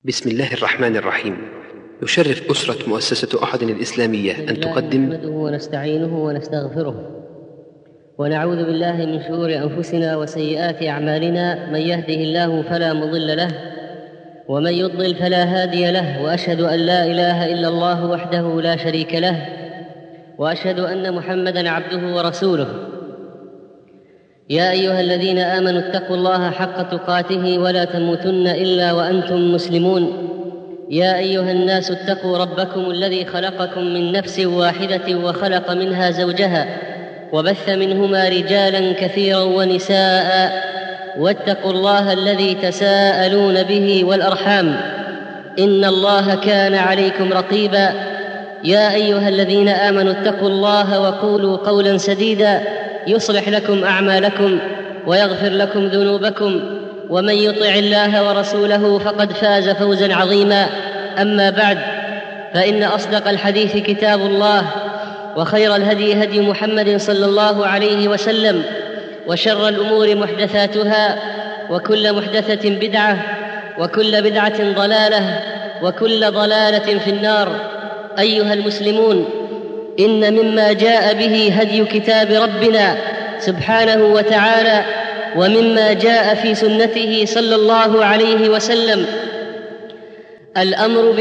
بسم الله الرحمن الرحيم. يشرف أسرة مؤسسة أحد الإسلامية أن تقدم نحمده ونستعينه ونستغفره ونعوذ بالله من شرور أنفسنا وسيئات أعمالنا، من يهده الله فلا مضل له ومن يضلل فلا هادي له، وأشهد أن لا إله إلا الله وحده لا شريك له، وأشهد أن محمدًا عبده ورسوله. يا أيها الذين آمنوا اتقوا الله حق تقاته ولا تموتن إلا وأنتم مسلمون. يا أيها الناس اتقوا ربكم الذي خلقكم من نفس واحدة وخلق منها زوجها وبث منهما رجالا كثيرا ونساء، واتقوا الله الذي تساءلون به والأرحام، إن الله كان عليكم رقيبا. يا أيها الذين آمنوا اتقوا الله وقولوا قولا سديدا يصلح لكم أعمالكم ويغفر لكم ذنوبكم، ومن يطع الله ورسوله فقد فاز فوزا عظيما. أما بعد، فإن أصدق الحديث كتاب الله، وخير الهدي هدي محمد صلى الله عليه وسلم، وشر الأمور محدثاتها، وكل محدثة بدعة، وكل بدعة ضلالة، وكل ضلالة في النار. أيها المسلمون، إن مما جاء به هدي كتاب ربنا سبحانه وتعالى، ومما جاء في سنته صلى الله عليه وسلم الأمر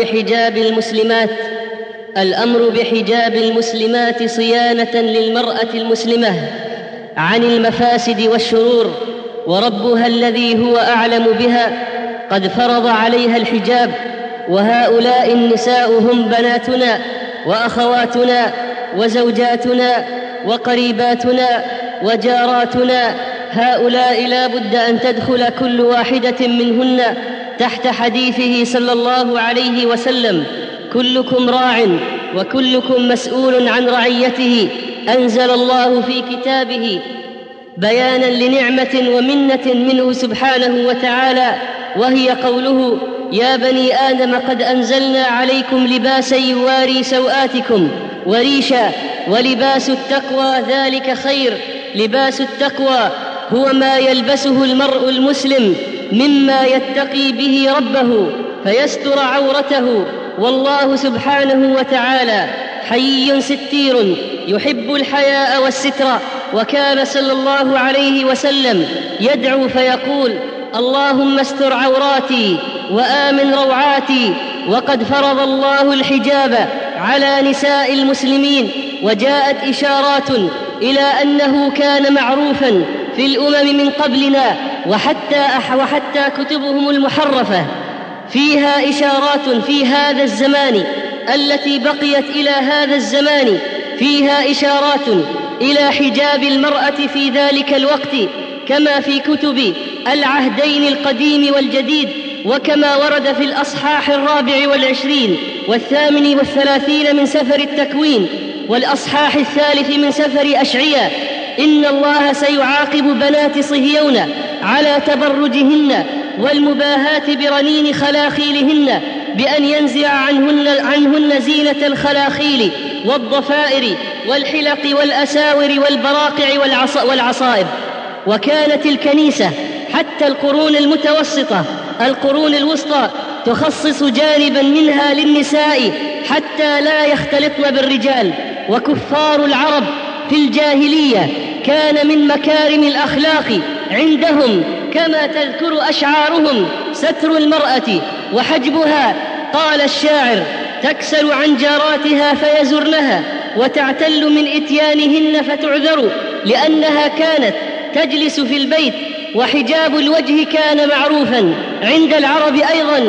بحجاب المسلمات صيانة للمرأة المسلمة عن المفاسد والشرور، وربها الذي هو أعلم بها قد فرض عليها الحجاب. وهؤلاء النساء هم بناتنا وأخواتنا وزوجاتنا وقريباتنا وجاراتنا. هؤلاء لا بد أن تدخل كل واحدة منهن تحت حديثه صلى الله عليه وسلم: كلكم راع وكلكم مسؤول عن رعيته. أنزل الله في كتابه بيانا لنعمة ومنة منه سبحانه وتعالى، وهي قوله: يا بني آدم قد أنزلنا عليكم لباسا يواري سوآتكم وريشا ولباس التقوى ذلك خير. لباس التقوى هو ما يلبسه المرء المسلم مما يتقي به ربه فيستر عورته، والله سبحانه وتعالى حيي ستير يحب الحياء والستر. وكان صلى الله عليه وسلم يدعو فيقول: اللهم استر عوراتي وآمن روعاتي. وقد فرض الله الحجاب على نساء المسلمين، وجاءت إشارات إلى أنه كان معروفا في الأمم من قبلنا، وحتى كتبهم المحرفة فيها إشارات في هذا الزمان التي بقيت إلى هذا الزمان، فيها إشارات إلى حجاب المرأة في ذلك الوقت، كما في كتب العهدين القديم والجديد، وكما ورد في الأصحاح 24 و38 من سفر التكوين، والأصحاح 3 من سفر أشعياء: إن الله سيعاقب بنات صهيون على تبرجهن والمباهات برنين خلاخيلهن بأن ينزع عنهن زينة الخلاخيل والضفائر والحلق والأساور والبراقع والعصائب. وكانت الكنيسة حتى القرون المتوسطة، القرون الوسطى، تخصص جانبا منها للنساء حتى لا يختلطن بالرجال. وكفار العرب في الجاهلية كان من مكارم الأخلاق عندهم، كما تذكر أشعارهم، ستر المرأة وحجبها. قال الشاعر: تكسل عن جاراتها فيزرنها، وتعتل من إتيانهن فتعذر، لأنها كانت تجلس في البيت. وحجاب الوجه كان معروفا عند العرب أيضا،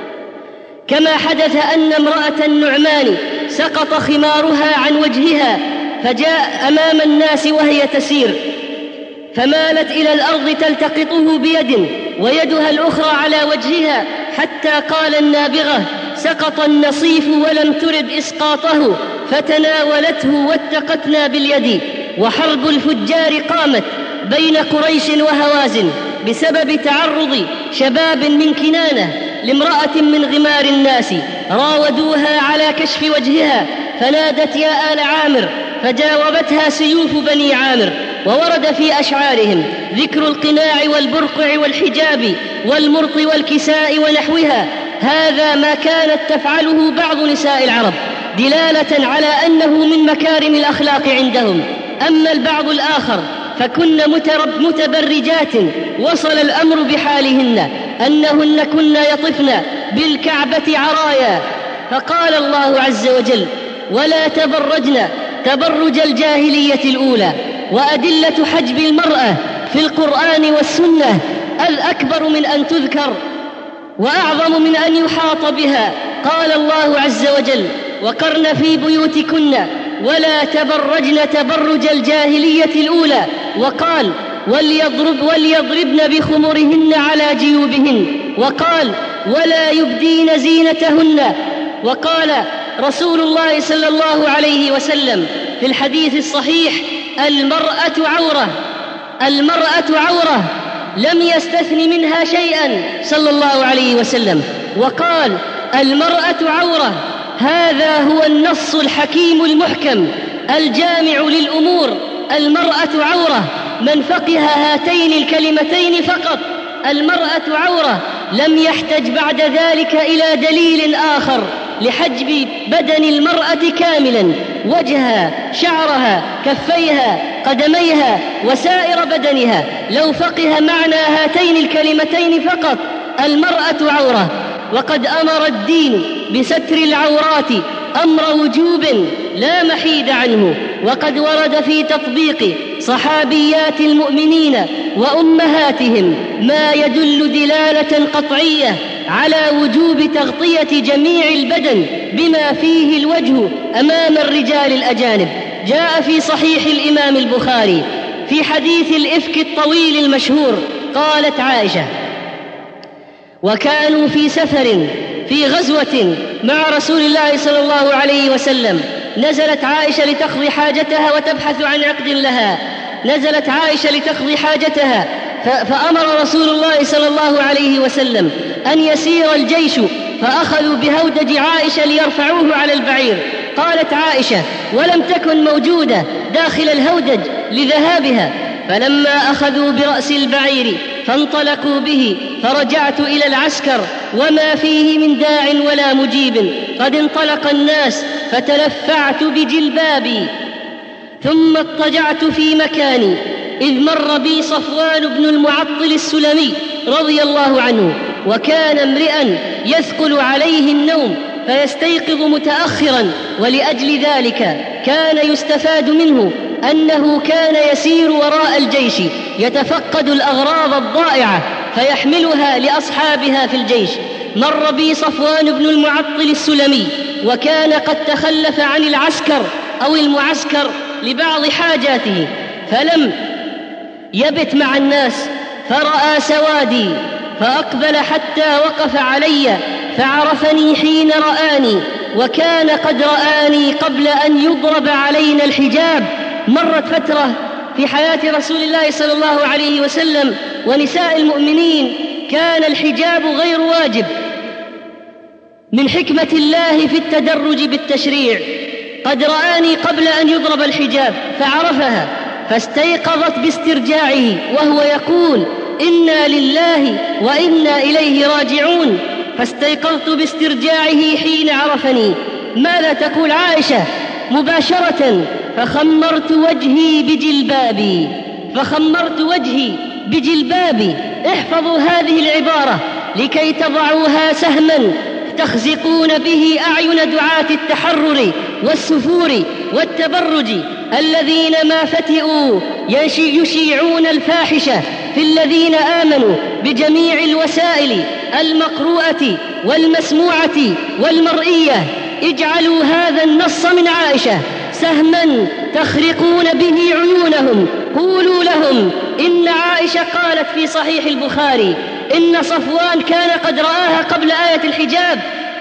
كما حدث أن امرأة النعمان سقط خمارها عن وجهها فجاء أمام الناس وهي تسير، فمالت إلى الأرض تلتقطه بيد ويدها الأخرى على وجهها، حتى قال النابغة: سقط النصيف ولم ترد إسقاطه، فتناولته واتقتنا باليد. وحرب الفجار قامت بين قريش وهوازن بسبب تعرض شباب من كنانة لامرأة من غمار الناس، راودوها على كشف وجهها فنادت: يا آل عامر، فجاوبتها سيوف بني عامر. وورد في أشعارهم ذكر القناع والبرقع والحجاب والمرط والكساء ونحوها، هذا ما كانت تفعله بعض نساء العرب دلالة على أنه من مكارم الأخلاق عندهم. أما البعض الآخر فكن متبرجات وصل الأمر بحالهن أنهن كن يطفن بالكعبة عرايا، فقال الله عز وجل: ولا تبرجن تبرج الجاهلية الأولى. وأدلة حجب المرأة في القرآن والسنة الأكبر من أن تذكر وأعظم من أن يحاط بها. قال الله عز وجل: وقرن في بيوتكن ولا تبرجن تبرج الجاهلية الأولى. وقال: وليضربن بخمرهن على جيوبهن. وقال: ولا يبدين زينتهن. وقال رسول الله صلى الله عليه وسلم في الحديث الصحيح: المرأة عورة، لم يستثن منها شيئا صلى الله عليه وسلم. وقال: المرأة عورة، هذا هو النص الحكيم المحكم الجامع للأمور. المرأة عورة، من فقه هاتين الكلمتين فقط، المرأة عورة، لم يحتج بعد ذلك إلى دليل آخر لحجب بدن المرأة كاملا: وجهها، شعرها، كفيها، قدميها، وسائر بدنها. لو فقه معنى هاتين الكلمتين فقط، المرأة عورة. وقد أمر الدين بستر العورات أمر وجوب لا محيد عنه. وقد ورد في تطبيق صحابيات المؤمنين وأمهاتهم ما يدل دلالة قطعية على وجوب تغطية جميع البدن بما فيه الوجه أمام الرجال الأجانب. جاء في صحيح الإمام البخاري في حديث الإفك الطويل المشهور، قالت عائشة: وكانوا في سفر في غزوة مع رسول الله صلى الله عليه وسلم، نزلت عائشة لتقضي حاجتها وتبحث عن عقد لها. نزلت عائشة لتقضي حاجتها، فأمر رسول الله صلى الله عليه وسلم أن يسير الجيش، فأخذوا بهودج عائشة ليرفعوه على البعير. قالت عائشة: ولم تكن موجودة داخل الهودج لذهابها، فلما أخذوا برأس البعير فانطلقوا به، فرجعت إلى العسكر وما فيه من داع ولا مجيب، قد انطلق الناس، فتلفعت بجلبابي ثم اضطجعت في مكاني، إذ مر بي صفوان بن المعطل السلمي رضي الله عنه، وكان امرئا يثقل عليه النوم فيستيقظ متأخرا، ولأجل ذلك كان يستفاد منه أنه كان يسير وراء الجيش يتفقد الأغراض الضائعة فيحملها لأصحابها في الجيش. مر بي صفوان بن المعطل السلمي، وكان قد تخلف عن العسكر أو المعسكر لبعض حاجاته، فلم يبت مع الناس، فرأى سوادي فأقبل حتى وقف علي، فعرفني حين رآني، وكان قد رآني قبل أن يضرب علينا الحجاب. مرت فترة في حياة رسول الله صلى الله عليه وسلم ونساء المؤمنين كان الحجاب غير واجب، من حكمة الله في التدرج بالتشريع. قد رآني قبل أن يضرب الحجاب فعرفها، فاستيقظت باسترجاعه وهو يقول: إنا لله وإنا إليه راجعون. فاستيقظت باسترجاعه حين عرفني. ماذا تقول عائشة؟ مباشرة: فخمرت وجهي بجلبابي. احفظوا هذه العبارة لكي تضعوها سهما تخزقون به أعين دعاة التحرر والسفور والتبرج الذين ما فتئوا يشيعون الفاحشة في الذين آمنوا بجميع الوسائل المقروءة والمسموعة والمرئية. اجعلوا هذا النص من عائشة سهما تخرقون به عيونهم. قولوا لهم إن عائشة قالت في صحيح البخاري إن صفوان كان قد رآها قبل آية الحجاب.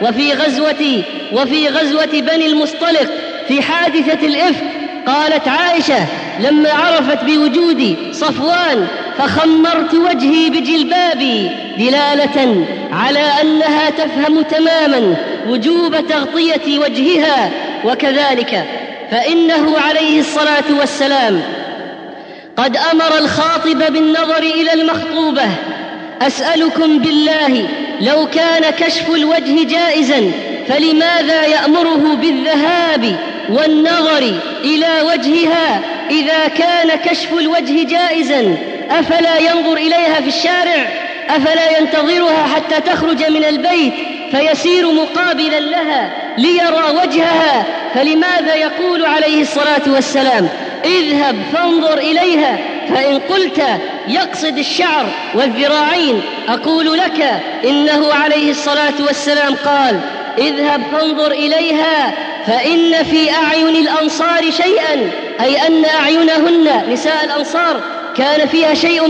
وفي غزوة بني المصطلق في حادثة الإفك قالت عائشة لما عرفت بوجود صفوان: فخمرت وجهي بجلبابي، دلالة على أنها تفهم تماما وجوب تغطية وجهها. وكذلك فإنه عليه الصلاة والسلام قد أمر الخاطب بالنظر إلى المخطوبة: أسألكم بالله لو كان كشف الوجه جائزا فلماذا يأمره بالذهاب والنظر إلى وجهها؟ إذا كان كشف الوجه جائزا أفلا ينظر إليها في الشارع؟ أفلا ينتظرها حتى تخرج من البيت فيسير مقابلا لها ليرى وجهها؟ فلماذا يقول عليه الصلاة والسلام اذهب فانظر إليها؟ فإن قلت يقصد الشعر والذراعين أقول لك إنه عليه الصلاة والسلام قال اذهب فانظر إليها فإن في أعين الأنصار شيئا، أي أن أعينهن نساء الأنصار كان فيها شيء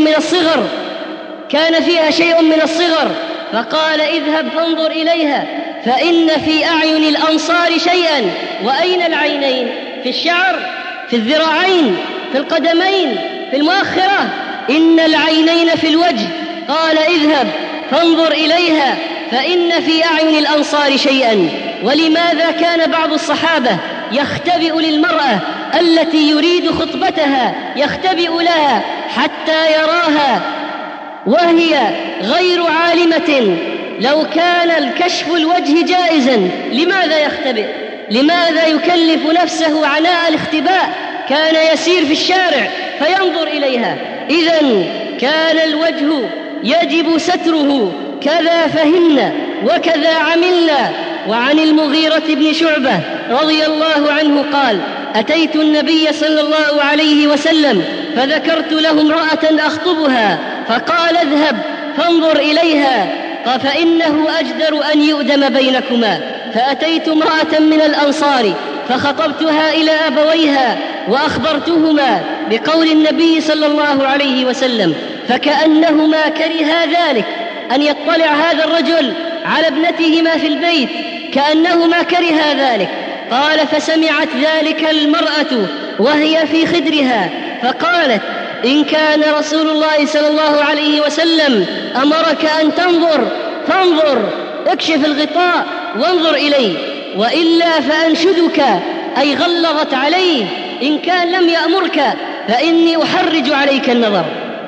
من الصغر، فقال اذهب فانظر إليها فإن في أعين الأنصار شيئا. وأين العينين؟ في الشعر، في الذراعين، في القدمين، في المؤخرة. إن العينين في الوجه. قال اذهب فانظر إليها فإن في أعين الأنصار شيئا. ولماذا كان بعض الصحابة يختبئ للمرأة التي يريد خطبتها، يختبئ لها حتى يراها وهي غير عالمة؟ لو كان الكشف الوجه جائزا لماذا يختبئ؟ لماذا يكلف نفسه عناء الاختباء؟ كان يسير في الشارع فينظر إليها. إذن كان الوجه يجب ستره. كذا فهمنا وكذا عملنا. وعن المغيرة بن شعبة رضي الله عنه قال أتيت النبي صلى الله عليه وسلم فذكرت له امرأة أخطبها فقال اذهب فانظر إليها فإنه أجدر أن يؤدم بينكما. فأتيت امرأة من الأنصار فخطبتها إلى أبويها وأخبرتهما بقول النبي صلى الله عليه وسلم، فكأنهما كرها ذلك، أن يطلع هذا الرجل على ابنتهما في البيت، كأنهما كرها ذلك. قال فسمعت ذلك المرأة وهي في خدرها فقالت إن كان رسول الله صلى الله عليه وسلم أمرك أن تنظر فانظر، اكشف الغطاء وانظر إليه، وإلا فأنشدك، أي غلظت عليه، إن كان لم يأمرك فإني أحرج عليك النظر.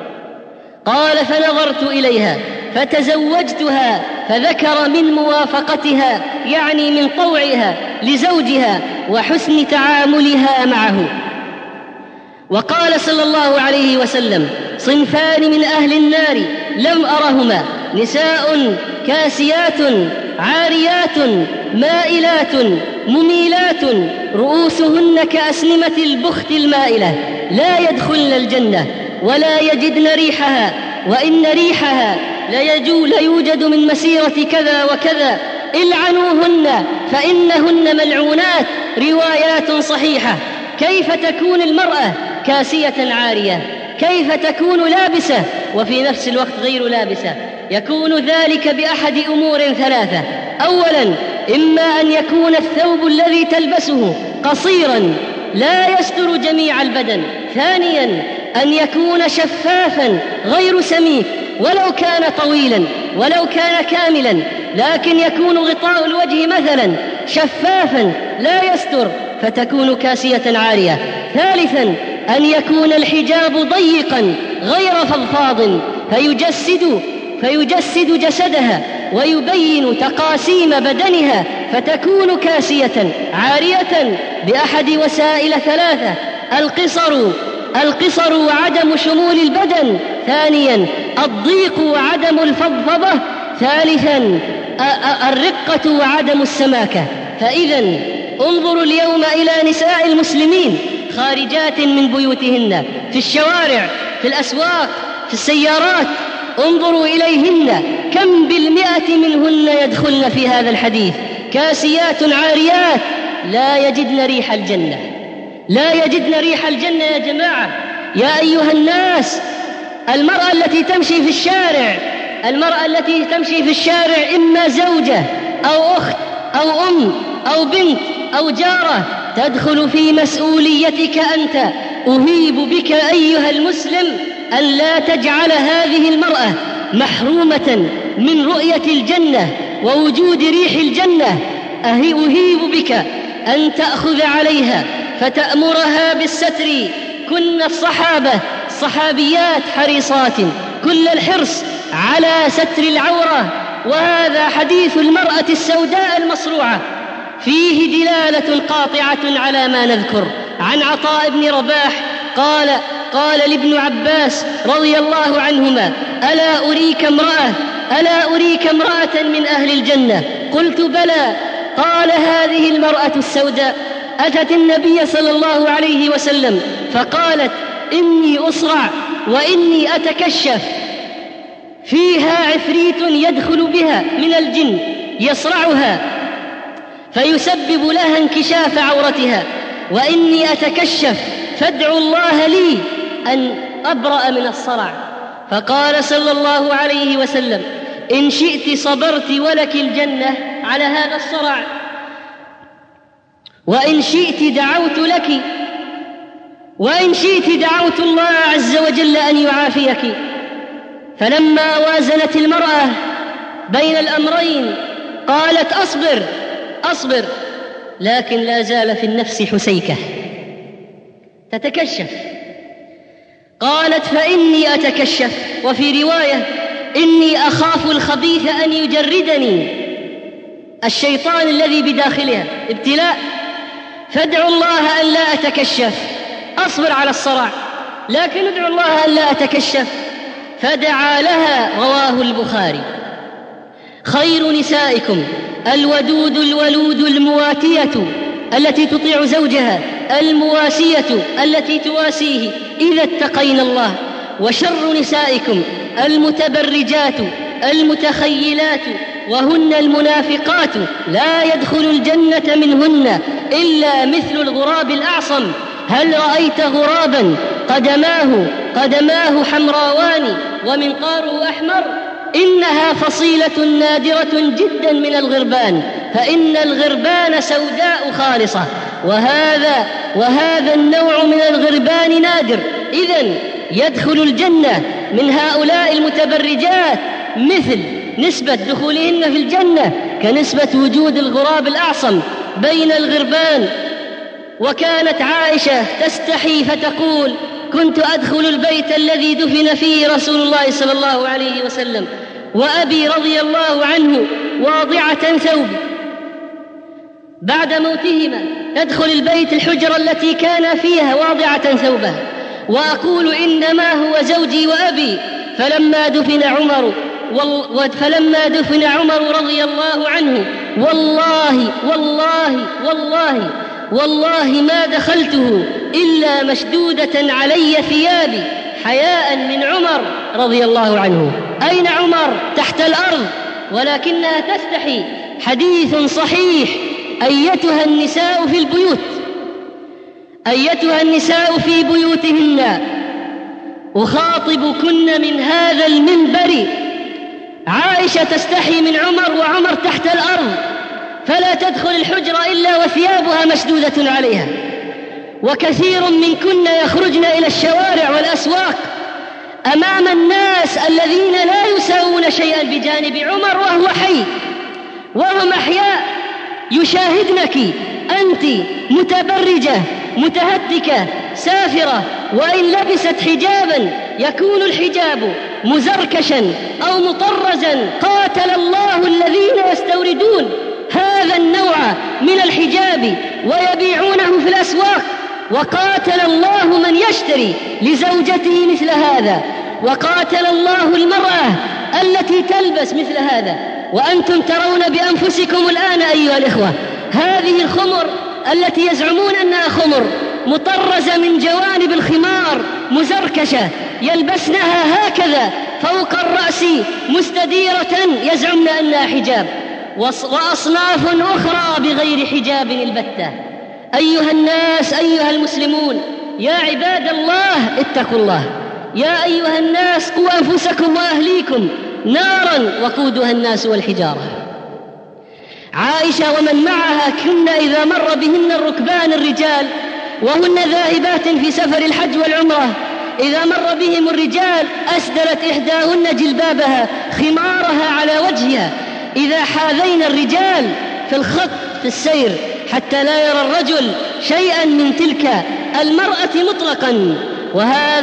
قال فنظرت إليها فتزوجتها، فذكر من موافقتها يعني من طوعها لزوجها وحسن تعاملها معه. وقال صلى الله عليه وسلم صنفان من أهل النار لم أرهما، نساء كاسيات عاريات مائلات مميلات رؤوسهن كأسنمة البخت المائلة، لا يدخلن الجنة ولا يجدن ريحها، وإن ريحها ليوجد من مسيرة كذا وكذا، العنوهن فإنهن ملعونات. روايات صحيحة. كيف تكون المرأة كاسية عارية؟ كيف تكون لابسة وفي نفس الوقت غير لابسة؟ يكون ذلك بأحد أمور ثلاثة. أولا إما أن يكون الثوب الذي تلبسه قصيرا لا يستر جميع البدن. ثانيا أن يكون شفافا غير سميك، ولو كان طويلا ولو كان كاملا، لكن يكون غطاء الوجه مثلا شفافا لا يستر فتكون كاسية عارية. ثالثا أن يكون الحجاب ضيقا غير فضفاض فيجسد جسدها ويبين تقاسيم بدنها فتكون كاسية عارية بأحد وسائل ثلاثة: القصر وعدم شمول البدن، ثانيا الضيق وعدم الفضفضة، ثالثا الرقة وعدم السماكة. فإذا انظروا اليوم إلى نساء المسلمين خارجات من بيوتهن في الشوارع، في الأسواق، في السيارات، انظروا إليهن كم بالمئة منهن يدخلن في هذا الحديث كاسيات عاريات لا يجدن ريح الجنة، لا يجدن ريح الجنة يا جماعة. يا أيها الناس، المرأة التي تمشي في الشارع إما زوجة أو أخت أو أم أو بنت أو جارة تدخل في مسؤوليتك أنت. أهيب بك أيها المسلم أن لا تجعل هذه المرأة محرومة من رؤية الجنة ووجود ريح الجنة. أهيب بك أن تأخذ عليها فتأمرها بالستر. كن الصحابيات حريصات كل الحرص على ستر العورة وهذا حديث المرأة السوداء المصروعة فيه دلالة قاطعة على ما نذكر. عن عطاء بن رباح قال لابن عباس رضي الله عنهما: ألا أريك امرأة من أهل الجنة؟ قلت: بلى. قال: هذه المرأة السوداء أتت النبي صلى الله عليه وسلم فقالت: إني أصرع وإني أتكشف، فيها عفريت يدخل بها من الجن يصرعها فيسبب لها انكشاف عورتها، وإني أتكشف فادعوا الله لي أن أبرأ من الصرع. فقال صلى الله عليه وسلم: إن شئت صبرت ولك الجنة على هذا الصرع، وإن شئت دعوت الله عز وجل أن يعافيك. فلما وازنت المرأة بين الأمرين قالت: أصبر، لكن لا زال في النفس حسيكة تتكشف. قالت: فإني أتكشف، وفي رواية: إني أخاف الخبيث أن يجردني، الشيطان الذي بداخلها ابتلاء، فادعوا الله أن لا أتكشف، أصبر على الصرع لكن ادعوا الله أن لا أتكشف. فدعا لها، رواه البخاري. خير نسائكم الودود الولود المواتية التي تطيع زوجها، المواسية التي تواسيه إذا اتقين الله. وشر نسائكم المتبرجات المتخيلات، وهن المنافقات، لا يدخل الجنة منهن إلا مثل الغراب الأعصم. هل رأيت غرابا قدماه حمراوان ومنقاره أحمر؟ إنها فصيلة نادرة جدا من الغربان، فإن الغربان سوداء خالصة، وهذا النوع من الغربان نادر. إذن يدخل الجنة من هؤلاء المتبرجات مثل نسبة دخولهن في الجنة كنسبة وجود الغراب الأعصم بين الغربان. وكانت عائشة تستحي فتقول: كنت أدخل البيت الذي دفن فيه رسول الله صلى الله عليه وسلم، وأبي رضي الله عنه واضعة ثوب بعد موتهما، تدخل البيت الحجرة التي كان فيها واضعة ثوبها، وأقول: إنما هو زوجي وأبي. فلما دفن عمر رضي الله عنه، والله ما دخلته إلا مشدودة علي ثيابي حياء من عمر رضي الله عنه. أين عمر؟ تحت الأرض، ولكنها تستحي. حديث صحيح: أيتها النساء في بيوتهن أخاطبكن من هذا المنبر. عائشة تستحي من عمر وعمر تحت الأرض، فلا تدخل الحجرة إلا وثيابها مشدودة عليها. وكثير منكن يخرجن إلى الشوارع والأسواق أمام الناس الذين لا يساوون شيئا بجانب عمر وهو حي، وهم أحياء، يشاهدنك أنت متبرجة متهتكة سافرة، وإن لبست حجابا يكون الحجاب مزركشا أو مطرزا. قاتل الله الذين يستوردون هذا النوع من الحجاب ويبيعونه في الأسواق، وقاتل الله من يشتري لزوجته مثل هذا، وقاتل الله المرأة التي تلبس مثل هذا. وأنتم ترون بأنفسكم الآن أيها الإخوة هذه الخمر التي يزعمون أنها خمر مطرزة من جوانب الخمار مزركشة، يلبسنها هكذا فوق الرأس مستديرة يزعمن أنها حجاب، وأصناف أخرى بغير حجاب البتة. أيها الناس، أيها المسلمون، يا عباد الله اتقوا الله. يا أيها الناس قوا أنفسكم وأهليكم نارا وقودها الناس والحجارة. عائشة ومن معها كن إذا مر بهن الركبان الرجال وهن ذاهبات في سفر الحج والعمرة، إذا مر بهم الرجال أسدلت إحداهن جلبابها خمارها على وجهها إذا حاذين الرجال في الخط في السير حتى لا يرى الرجل شيئا من تلك المرأة مطلقا.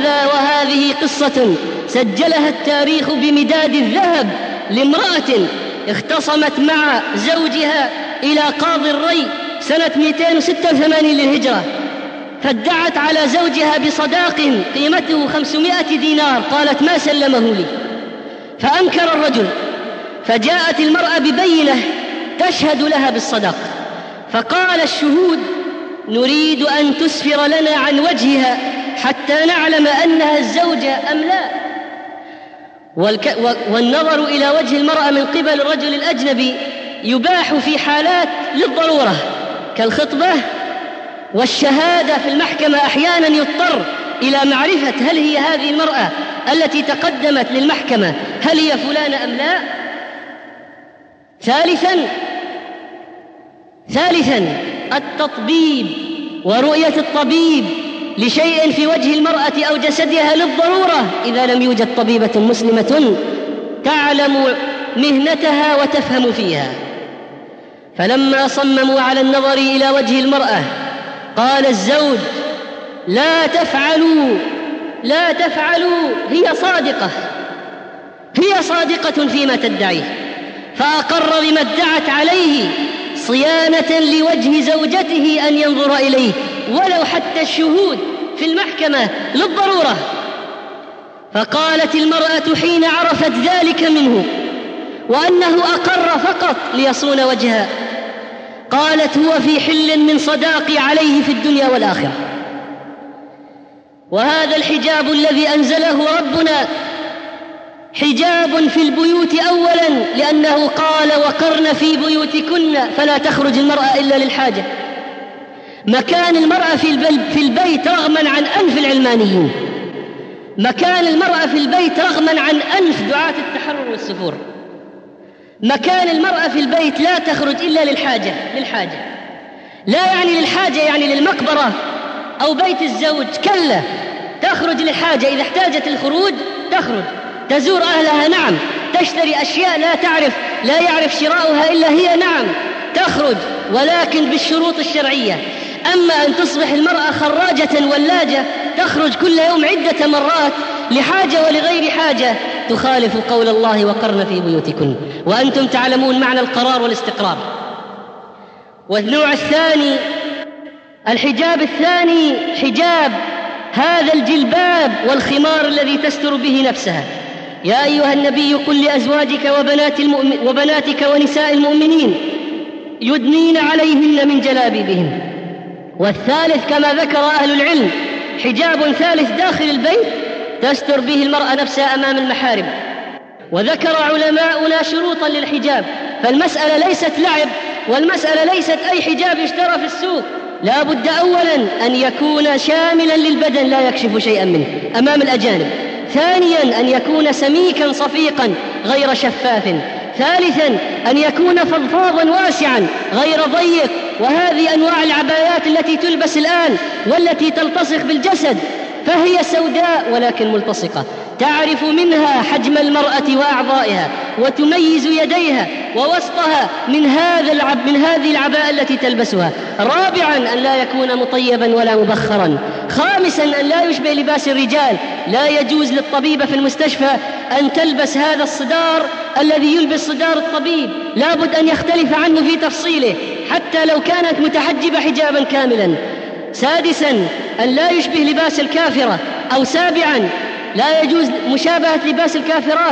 وهذه قصة سجلها التاريخ بمداد الذهب لامرأة اختصمت مع زوجها إلى قاضي الري سنة 286 للهجرة، فادعت على زوجها بصداق قيمته 500 دينار، قالت ما سلمه لي، فأنكر الرجل، فجاءت المرأة ببينة تشهد لها بالصداق، فقال الشهود نريد أن تسفر لنا عن وجهها حتى نعلم أنها الزوجة أم لا. والنظر إلى وجه المرأة من قبل الرجل الأجنبي يباح في حالات للضرورة كالخطبة والشهادة في المحكمة، أحيانا يضطر إلى معرفة هل هي هذه المرأة التي تقدمت للمحكمة هل هي فلانة أم لا. ثالثا التطبيب ورؤية الطبيب لشيء في وجه المرأة أو جسدها للضرورة إذا لم يوجد طبيبة مسلمة تعلم مهنتها وتفهم فيها. فلما صمموا على النظر إلى وجه المرأة قال الزوج لا تفعلوا، هي صادقة فيما تدعيه، فأقر بما ادعت عليه صيانة لوجه زوجته أن ينظر إليه ولو حتى الشهود في المحكمة للضرورة. فقالت المرأة حين عرفت ذلك منه وأنه أقر فقط ليصون وجهها، قالت هو في حل من صداقي عليه في الدنيا والآخرة. وهذا الحجاب الذي أنزله ربنا حجاب في البيوت أولا، لأنه قال وقرن في بيوتكن فلا تخرج المرأة إلا للحاجة. مكان المرأة في البيت رغما عن أنف العلمانيين، مكان المرأة في البيت رغما عن أنف دعاة التحرر والسفور. مكان المرأة في البيت لا تخرج إلا للحاجة، لا يعني للحاجة يعني للمقبرة أو بيت الزوج، كلا، تخرج للحاجة، إذا احتاجت الخروج تخرج، تزور أهلها نعم، تشتري أشياء لا يعرف شراؤها إلا هي نعم تخرج، ولكن بالشروط الشرعية. أما أن تصبح المرأة خراجة ولاجة تخرج كل يوم عدة مرات لحاجة ولغير حاجة تخالف قول الله وقرن في بيوتكن، وأنتم تعلمون معنى القرار والاستقرار. والنوع الثاني، الحجاب الثاني، حجاب هذا الجلباب والخمار الذي تستر به نفسها. يا أيها النبي قل لأزواجك وبناتك ونساء المؤمنين يدنين عليهن من جلابيبهن. والثالث كما ذكر أهل العلم حجاب ثالث داخل البيت تستر به المرأة نفسها أمام المحارم. وذكر علماؤنا شروطا للحجاب، فالمسألة ليست لعب، والمسألة ليست أي حجاب يشترى في السوق، لا بد أولا أن يكون شاملا للبدن لا يكشف شيئا منه أمام الأجانب. ثانيا أن يكون سميكا صفيقا غير شفاف. ثالثا أن يكون فضفاضا واسعا غير ضيق. وهذه أنواع العبايات التي تلبس الآن والتي تلتصق بالجسد، فهي سوداء ولكن ملتصقة، تعرف منها حجم المرأة وأعضائها وتميز يديها ووسطها من هذه العباءة التي تلبسها. رابعا أن لا يكون مطيبا ولا مبخرا. خامسا أن لا يشبه لباس الرجال، لا يجوز للطبيبة في المستشفى أن تلبس هذا الصدار الذي يلبس صدار الطبيب، لا بد أن يختلف عنه في تفصيله حتى لو كانت متحجبة حجابا كاملا. سادسا أن لا يشبه لباس الكافرة. أو سابعا لا يجوز مشابهة لباس الكافرات.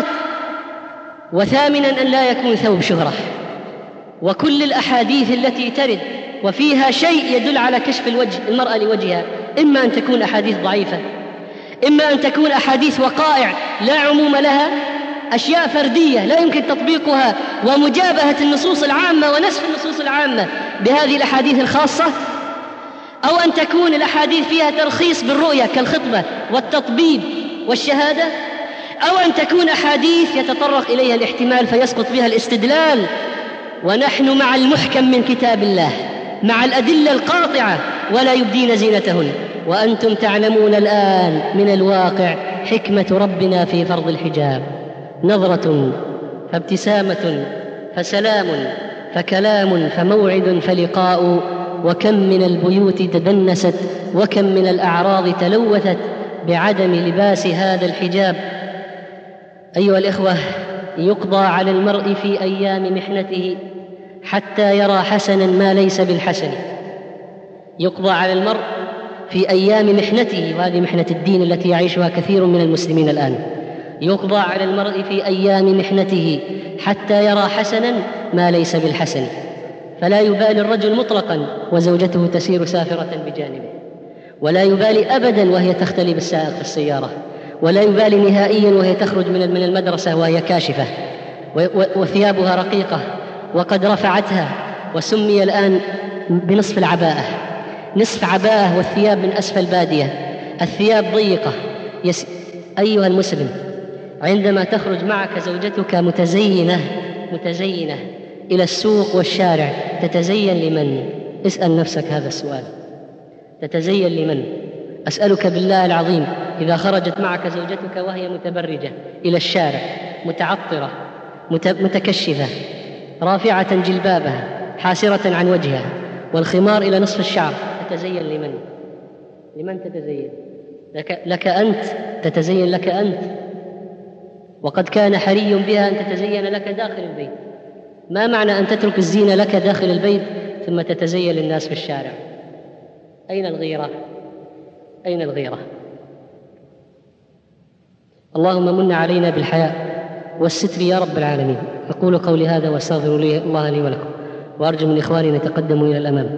وثامنا أن لا يكون ثوب شهرة. وكل الأحاديث التي ترد وفيها شيء يدل على كشف المرأة لوجهها إما أن تكون أحاديث ضعيفة، إما أن تكون أحاديث وقائع لا عموم لها، أشياء فردية لا يمكن تطبيقها ومجابهة النصوص العامة ونسف النصوص العامة بهذه الأحاديث الخاصة، أو أن تكون الأحاديث فيها ترخيص بالرؤية كالخطبة والتطبيب والشهادة، أو أن تكون أحاديث يتطرق إليها الاحتمال فيسقط بها الاستدلال. ونحن مع المحكم من كتاب الله، مع الأدلة القاطعة، ولا يبدين زينتهن. وأنتم تعلمون الآن من الواقع حكمة ربنا في فرض الحجاب. نظرة فابتسامة فسلام فكلام فموعد فلقاء، وكم من البيوت تدنست وكم من الأعراض تلوثت بعدم لباس هذا الحجاب. أيها الإخوة، يقضى على المرء في أيام محنته حتى يرى حسنا ما ليس بالحسن. يقضى على المرء في أيام محنته، وهذه محنة الدين التي يعيشها كثير من المسلمين الآن. يقضى على المرء في أيام محنته حتى يرى حسنا ما ليس بالحسن، فلا يبالي الرجل مطلقا وزوجته تسير سافرة بجانبه، ولا يبالي أبدا وهي تختلي بالسائق في السيارة، ولا يبالي نهائيا وهي تخرج من المدرسة وهي كاشفة وثيابها رقيقة وقد رفعتها، وسمي الآن بنصف العباءة، نصف عباءة والثياب من أسفل بادية، الثياب ضيقة. أيها المسلم، عندما تخرج معك زوجتك متزينة إلى السوق والشارع، تتزين لمن؟ اسأل نفسك هذا السؤال، تتزين لمن؟ أسألك بالله العظيم، إذا خرجت معك زوجتك وهي متبرجة إلى الشارع، متعطرة متكشفة رافعة جلبابها حاسرة عن وجهها والخمار إلى نصف الشعر، تتزين لمن؟ لمن تتزين؟ لك أنت، تتزين لك أنت، وقد كان حري بها أن تتزين لك داخل البيت. ما معنى أن تترك الزينة لك داخل البيت ثم تتزين للناس في الشارع؟ أين الغيرة؟ أين الغيرة؟ اللهم من علينا بالحياء والستر يا رب العالمين. أقول قولي هذا واستغفر الله لي ولكم، وأرجو من إخواني أن يتقدموا إلى الأمام.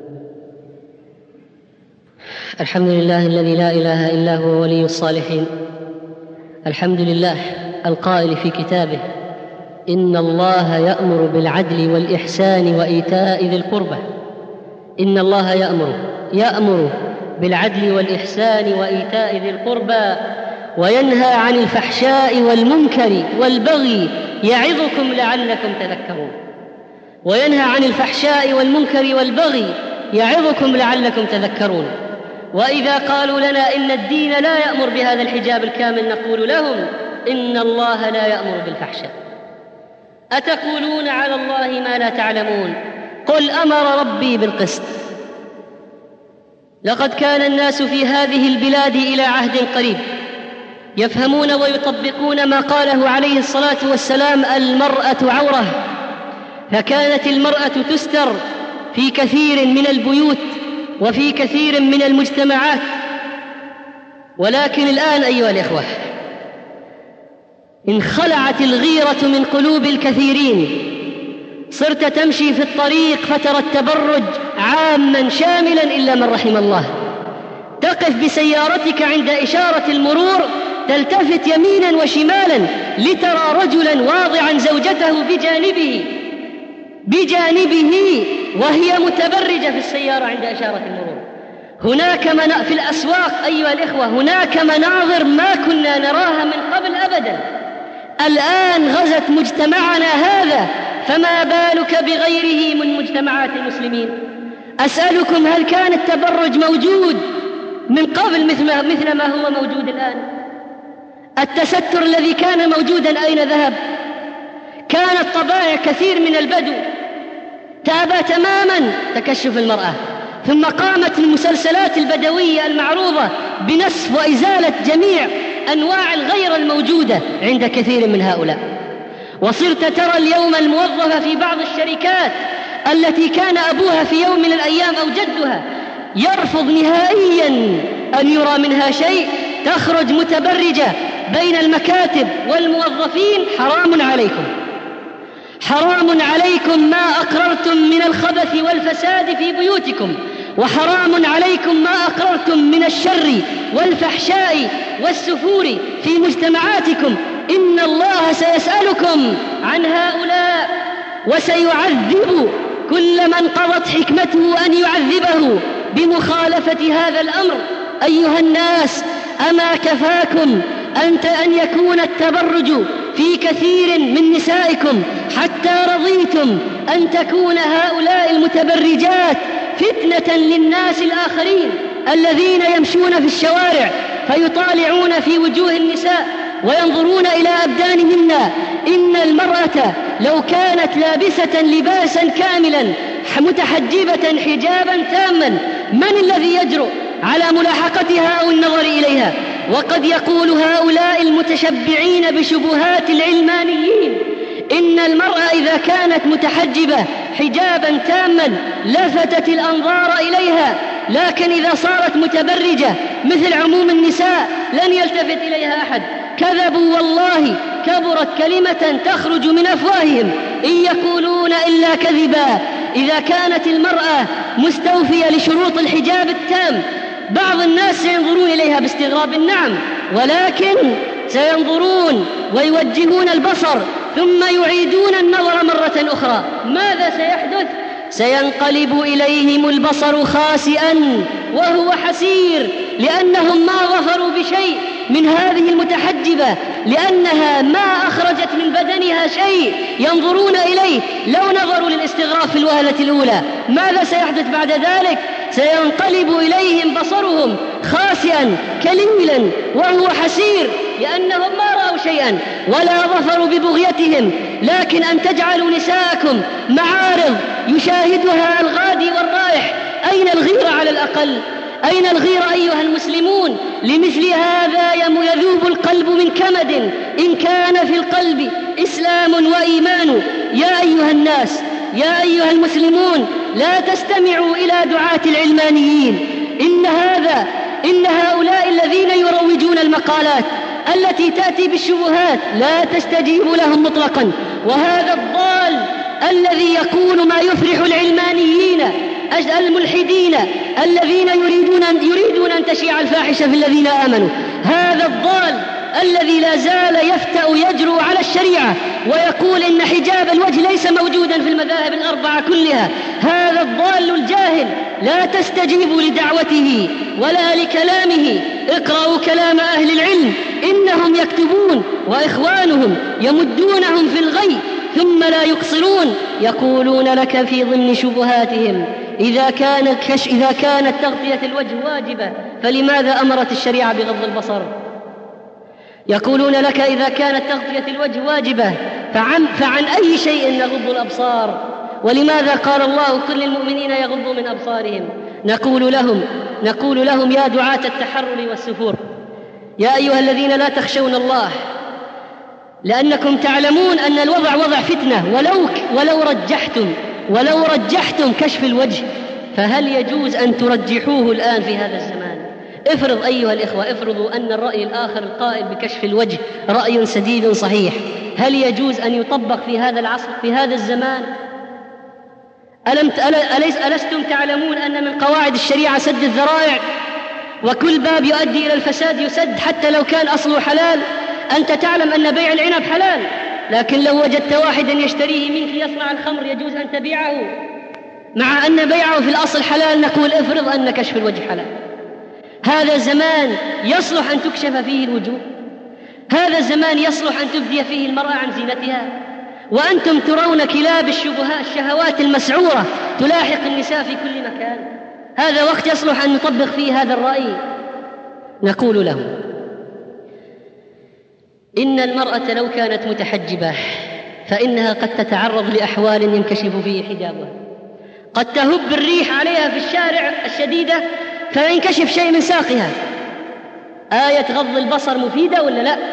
الحمد لله الذي لا إله إلا هو ولي الصالحين. الحمد لله القائل في كتابه: إن الله يأمر بالعدل والإحسان وإيتاء ذي القربى. إن الله يأمر بالعدل والإحسان وإيتاء ذي القربى وينهى عن الفحشاء والمنكر والبغي يعظكم لعلكم تذكرون. وينهى عن الفحشاء والمنكر والبغي يعظكم لعلكم تذكرون. وإذا قالوا لنا إن الدين لا يأمر بهذا الحجاب الكامل نقول لهم: إن الله لا يأمر بالفحشاء. أتقولون على الله ما لا تعلمون؟ قل أمر ربي بالقسط. لقد كان الناس في هذه البلاد إلى عهد قريب يفهمون ويطبقون ما قاله عليه الصلاة والسلام: المرأة عورة. فكانت المرأة تستر في كثير من البيوت وفي كثير من المجتمعات. ولكن الآن أيها الإخوة، انخلعت الغيرة من قلوب الكثيرين، صرت تمشي في الطريق فترى التبرج عاما شاملا إلا من رحم الله. تقف بسيارتك عند إشارة المرور، تلتفت يمينا وشمالا لترى رجلا واضعا زوجته بجانبه وهي متبرجة في السيارة عند إشارة المرور. هناك في الأسواق أيها الإخوة هناك مناظر ما كنا نراها من قبل أبدا. الآن غزت مجتمعنا هذا، فما بالك بغيره من مجتمعات المسلمين؟ أسألكم: هل كان التبرج موجود من قبل مثل ما هو موجود الآن؟ التستر الذي كان موجودا أين ذهب؟ كانت طبائع كثير من البدو تابى تماما تكشف المرأة، ثم قامت المسلسلات البدوية المعروضة بنسف وإزالة جميع أنواع الغيرة الموجودة عند كثير من هؤلاء. وصرت ترى اليوم الموظفة في بعض الشركات التي كان أبوها في يوم من الأيام أو جدها يرفض نهائيا أن يرى منها شيء، تخرج متبرجة بين المكاتب والموظفين. حرام عليكم ما أقررتم من الخبث والفساد في بيوتكم، وحرام عليكم ما أقررتم من الشر والفحشاء والسفور في مجتمعاتكم. إن الله سيسألكم عن هؤلاء، وسيعذب كل من قضت حكمته أن يعذبه بمخالفة هذا الأمر. أيها الناس، أما كفاكم أن يكون التبرج في كثير من نسائكم حتى رضيتم أن تكون هؤلاء المتبرجات فتنة للناس الآخرين الذين يمشون في الشوارع فيطالعون في وجوه النساء وينظرون إلى أبدانهن. إن المرأة لو كانت لابسة لباسا كاملا متحجبة حجابا تاما، من الذي يجرؤ على ملاحقتها أو النظر إليها؟ وقد يقول هؤلاء المتشبعين بشبهات العلمانيين إن المرأة إذا كانت متحجبة حجابا تاما لفتت الأنظار إليها، لكن إذا صارت متبرجة مثل عموم النساء لن يلتفت إليها أحد. كذبوا والله، كبرت كلمة تخرج من أفواههم إن يقولون إلا كذبا. إذا كانت المرأة مستوفية لشروط الحجاب التام بعض الناس سينظرون إليها باستغراب، نعم، ولكن سينظرون ويوجهون البصر ثم يعيدون النظر مرة أخرى. ماذا سيحدث؟ سينقلب إليهم البصر خاسئا وهو حسير، لأنهم ما ظفروا بشيء من هذه المتحجبة، لأنها ما أخرجت من بدنها شيء ينظرون إليه. لو نظروا للاستغراب في الوهلة الأولى، ماذا سيحدث بعد ذلك؟ سينقلب إليهم بصرهم خاسئا كليلا وهو حسير، لأنهم ما رأوا شيئا ولا ظفروا ببغيتهم. لكن أن تجعلوا نساءكم معارض يشاهدها الغادي والرائح، أين الغيرة على الأقل؟ أين الغيرة أيها المسلمون؟ لمثل هذا يذوب القلب من كمد إن كان في القلب إسلام وإيمان. يا أيها الناس، يا أيها المسلمون، لا تستمعوا إلى دعاة العلمانيين. إن هؤلاء الذين يروجون المقالات التي تأتي بالشبهات لا تستجيب لهم مطلقا. وهذا الضال الذي يكون ما يفرح العلمانيين الملحدين الذين يريدون أن تشيع الفاحشة في الذين آمنوا، هذا الضال الذي لا زال يفتأ يجرؤ على الشريعة ويقول إن حجاب الوجه ليس موجودا في المذاهب الأربعة كلها، هذا الضال الجاهل لا تستجيبوا لدعوته ولا لكلامه. اقرأوا كلام أهل العلم، إنهم يكتبون وإخوانهم يمدونهم في الغي ثم لا يقصرون. يقولون لك في ضمن شبهاتهم إذا كانت تغطية الوجه واجبة فلماذا أمرت الشريعة بغض البصر؟ يقولون لك إذا كانت تغطية الوجه واجبة فعن أي شيء نغض الأبصار؟ ولماذا قال الله كل المؤمنين يغضوا من أبصارهم؟ نقول لهم يا دعاة التحرر والسفور، يا أيها الذين لا تخشون الله، لأنكم تعلمون أن الوضع وضع فتنة. ولو رجحتم كشف الوجه فهل يجوز أن ترجحوه الآن في هذا الزمان؟ افرض أيها الإخوة، افرضوا أن الرأي الآخر القائل بكشف الوجه رأي سديد صحيح، هل يجوز أن يطبق في هذا العصر في هذا الزمان؟ ألستم تعلمون أن من قواعد الشريعة سد الذرائع، وكل باب يؤدي إلى الفساد يسد حتى لو كان أصله حلال؟ أنت تعلم أن بيع العنب حلال، لكن لو وجدت واحدا يشتريه منك ليصنع الخمر يجوز أن تبيعه، مع أن بيعه في الأصل حلال. نقول افرض أن كشف الوجه حلال. هذا الزمان يصلح أن تكشف فيه الوجوه، هذا الزمان يصلح أن تبدي فيه المرأة عن زينتها، وأنتم ترون كلاب الشهوات المسعورة تلاحق النساء في كل مكان. هذا وقت يصلح أن نطبق فيه هذا الرأي. نقول لهم إن المرأة لو كانت متحجبة فإنها قد تتعرض لأحوال ينكشف فيه حجابها، قد تهب الريح عليها في الشارع الشديدة فينكشف شيء من ساقها. آية غض البصر مفيدة ولا لا؟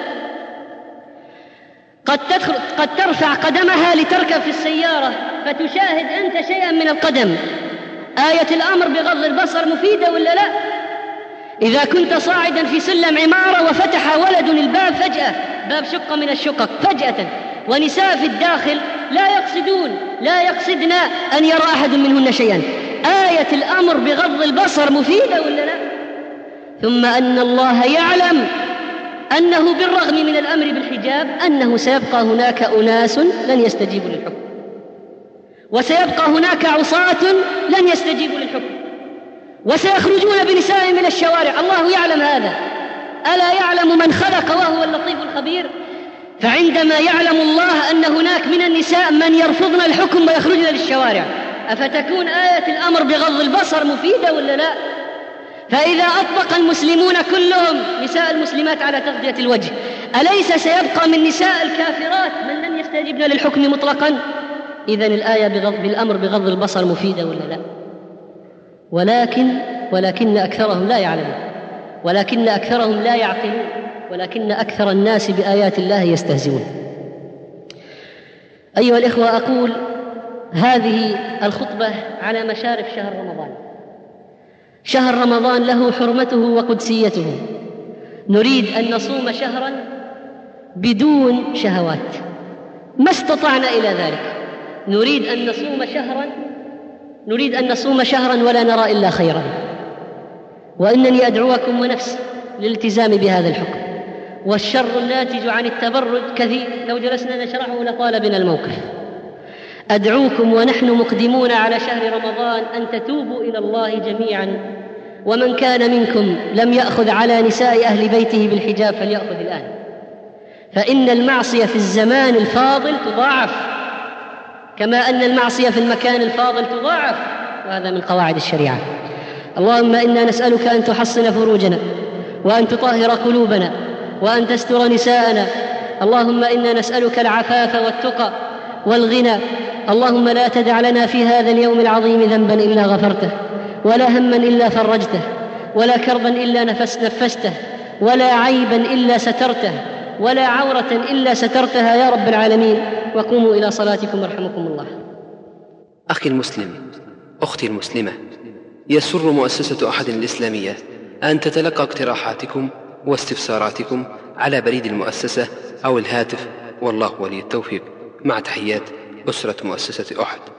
قد ترفع قدمها لتركب في السيارة فتشاهد أنت شيئا من القدم. آية الأمر بغض البصر مفيدة ولا لا؟ إذا كنت صاعدا في سلم عمارة وفتح ولد الباب فجأة، باب شقة من الشقق فجأة، ونساء في الداخل لا يقصدن أن يرى أحد منهن شيئا، آية الأمر بغض البصر مفيدة ولا لا؟ ثم أن الله يعلم أنه بالرغم من الأمر بالحجاب أنه سيبقى هناك أناس لن يستجيبوا للحكم، وسيبقى هناك عصاة لن يستجيبوا للحكم، وسيخرجون بنساء من الشوارع. الله يعلم هذا، ألا يعلم من خلق وهو اللطيف الخبير؟ فعندما يعلم الله أن هناك من النساء من يرفضن الحكم ويخرجن للشوارع، أفتكون آية الأمر بغض البصر مفيدة ولا لا؟ فإذا أطلق المسلمون كلهم نساء المسلمات على تغطية الوجه، أليس سيبقى من نساء الكافرات من لم يستجبن للحكم مطلقا؟ إذن الآية بالأمر بغض البصر مفيدة ولا لا؟ ولكن أكثرهم لا يعلمون. ولكن أكثرهم لا يعقلون، ولكن أكثر الناس بآيات الله يستهزئون. أيها الإخوة، أقول هذه الخطبة على مشارف شهر رمضان. شهر رمضان له حرمته وقدسيته. نريد أن نصوم شهرا بدون شهوات ما استطعنا إلى ذلك. نريد أن نصوم شهرا ولا نرى إلا خيرا. وإنني أدعوكم ونفسي للالتزام بهذا الحكم. والشر الناتج عن التبرج كثير، لو جلسنا نشرحه لطال بنا الموقف. أدعوكم ونحن مقدمون على شهر رمضان أن تتوبوا إلى الله جميعا، ومن كان منكم لم يأخذ على نساء أهل بيته بالحجاب فليأخذ الآن، فإن المعصية في الزمان الفاضل تضاعف كما أن المعصية في المكان الفاضل تضاعف، وهذا من قواعد الشريعة. اللهم إنا نسألك أن تحصن فروجنا، وأن تطهر قلوبنا، وأن تستر نساءنا. اللهم إنا نسألك العفاف والتقى والغنى. اللهم لا تدع لنا في هذا اليوم العظيم ذنبا إلا غفرته، ولا هما إلا فرجته، ولا كربا إلا نفسته، ولا عيبا إلا سترته، ولا عورة إلا سترتها يا رب العالمين. وقوموا إلى صلاتكم رحمكم الله. أخي المسلم، أختي المسلمة، يسر مؤسسة أحد الإسلامية أن تتلقى اقتراحاتكم واستفساراتكم على بريد المؤسسة أو الهاتف، والله ولي التوفيق. مع تحيات أسرة مؤسسة أحد.